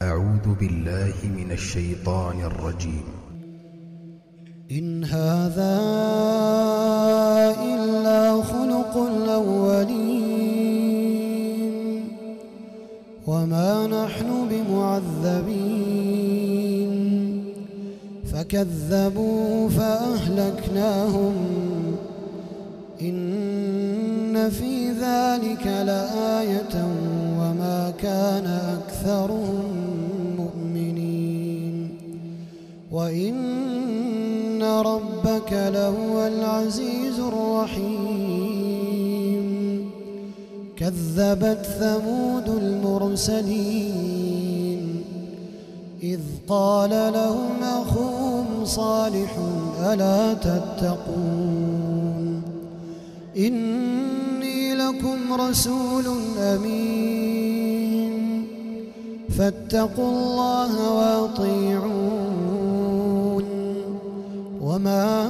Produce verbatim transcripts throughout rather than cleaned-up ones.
أعوذ بالله من الشيطان الرجيم. إن هذا إلا خلق الأولين وما نحن بمعذبين فكذبوا فأهلكناهم إن في ذلك لآية وما كان أكثرهم مؤمنين وإن ربك لهو العزيز الرحيم. كذبت ثمود المرسلين إذ قال لهم أخوهم صالح ألا تتقون إني لكم رسول أمين فاتقوا الله وأطيعون وما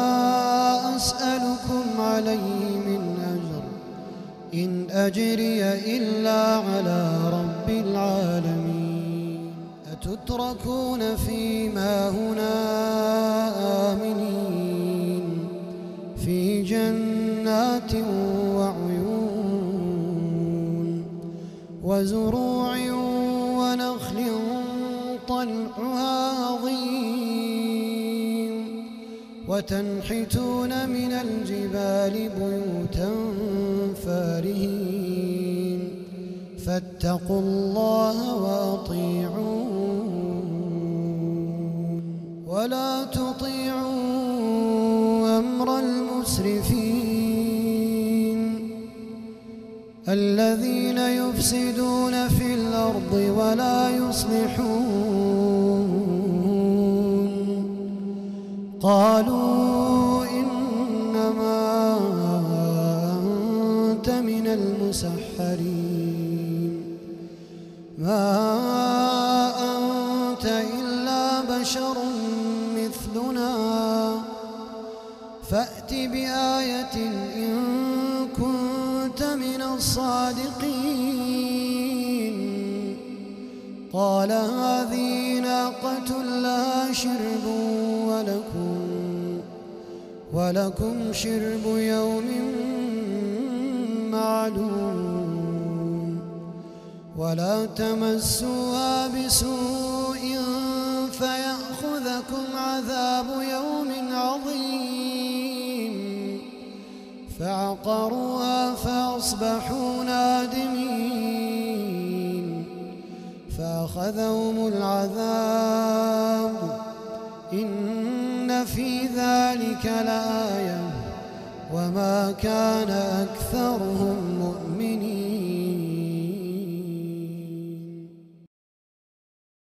أسألكم عليه من أجر إن أجري إلا على رب العالمين. أتتركون فيما هنا آمنين في جنات وعيون وزروع ونخل طلعها هضيم وتنحتون من الجبال بيوتا فارهين فاتقوا الله وأطيعون ولا تطيعوا أمر المسرفين الذين يفسدون في الأرض ولا يصلحون. قالوا إنما أنت من المسحرين ما أنت إلا بشر مثلنا فأت بآية إن كنت من الصادقين. قال هذه ناقة لها شرب ولكم ولكم شرب يوم معلوم ولا تمسوها بسوء فيأخذكم عذاب يوم عظيم. فعقروها فأصبحوا نادمين فأخذهم العذاب إن في ذلك لآية وما كان أكثرهم